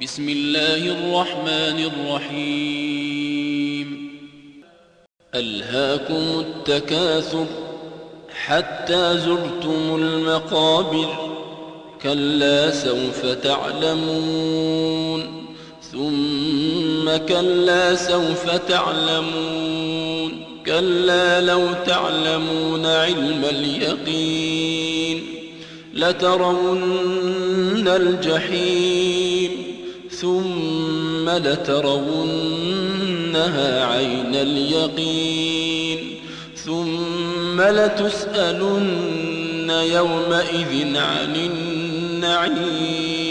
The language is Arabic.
بسم الله الرحمن الرحيم. ألهاكم التكاثر حتى زرتم المقابر، كلا سوف تعلمون ثم كلا سوف تعلمون، كلا لو تعلمون علم اليقين لترون الجحيم ثم لترونها عين اليقين ثم لتسألن يومئذ عن النعيم.